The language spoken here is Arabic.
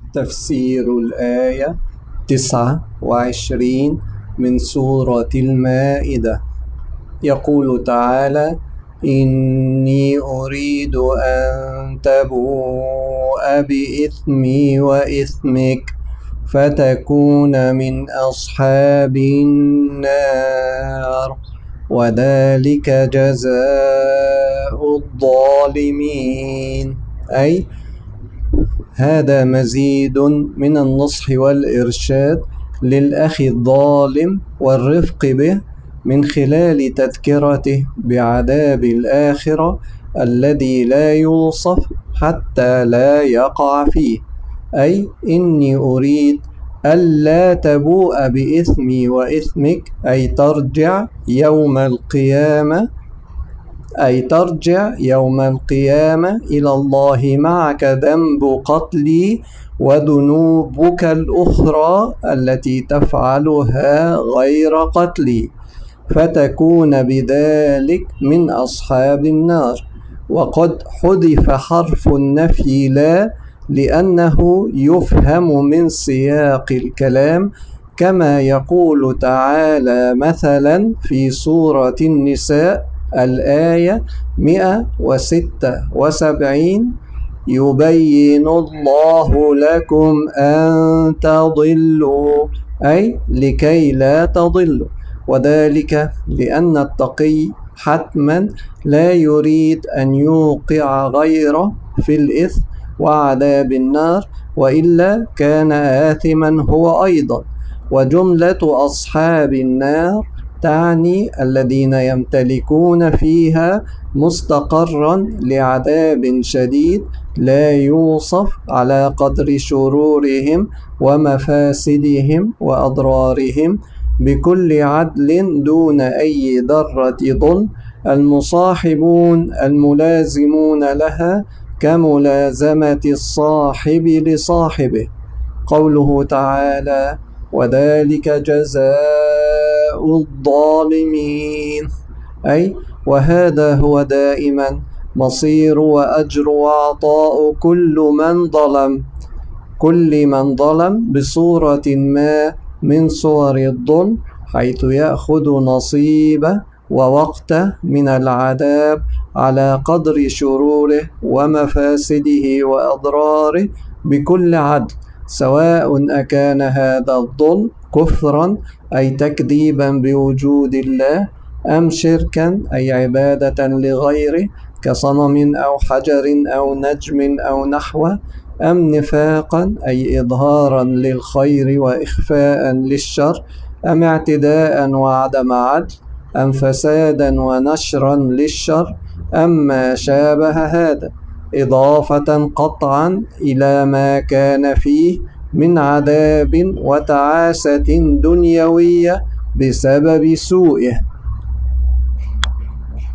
تفسير الآية 29 من سورة المائدة. يقول تعالى: إني أريد أن تبوء بإثمي وإثمك فتكون من أصحاب النار وذلك جزاء الظالمين. أي هذا مزيد من النصح والإرشاد للأخ الظالم والرفق به من خلال تذكرته بعذاب الآخرة الذي لا يوصف حتى لا يقع فيه. أي إني أريد ألا تبوء بإثمي وإثمك، أي ترجع يوم القيامة إلى الله معك ذنب قتلي وذنوبك الأخرى التي تفعلها غير قتلي، فتكون بذلك من أصحاب النار. وقد حذف حرف النفي لا لأنه يفهم من سياق الكلام، كما يقول تعالى مثلا في سورة النساء الآية 176: يبين الله لكم أن تضلوا، أي لكي لا تضلوا، وذلك لأن التقي حتما لا يريد أن يوقع غيره في الإثم وعذاب النار، وإلا كان آثما هو أيضا. وجملة أصحاب النار تعني الذين يمتلكون فيها مستقرا لعذاب شديد لا يوصف على قدر شرورهم ومفاسدهم وأضرارهم بكل عدل دون أي ذرة ظلم، المصاحبون الملازمون لها كملازمة الصاحب لصاحبه. قوله تعالى: وذلك جزاء الظالمين، أي وهذا هو دائما مصير وأجر وعطاء كل من ظلم بصورة ما من صور الظلم، حيث يأخذ نصيبه ووقته من العذاب على قدر شروره ومفاسده وأضراره بكل عدل، سواء أكان هذا الظلم كفرا أي تكذيبا بوجود الله، أم شركا أي عبادة لغيره كصنم أو حجر أو نجم أو نحوه، أم نفاقا أي إظهارا للخير وإخفاء للشر، أم اعتداء وعدم عدل، أم فسادا ونشرا للشر، أم ما شابه هذا، إضافة قطعا إلى ما كان فيه من عذاب وتعاسة دنيوية بسبب سوءه.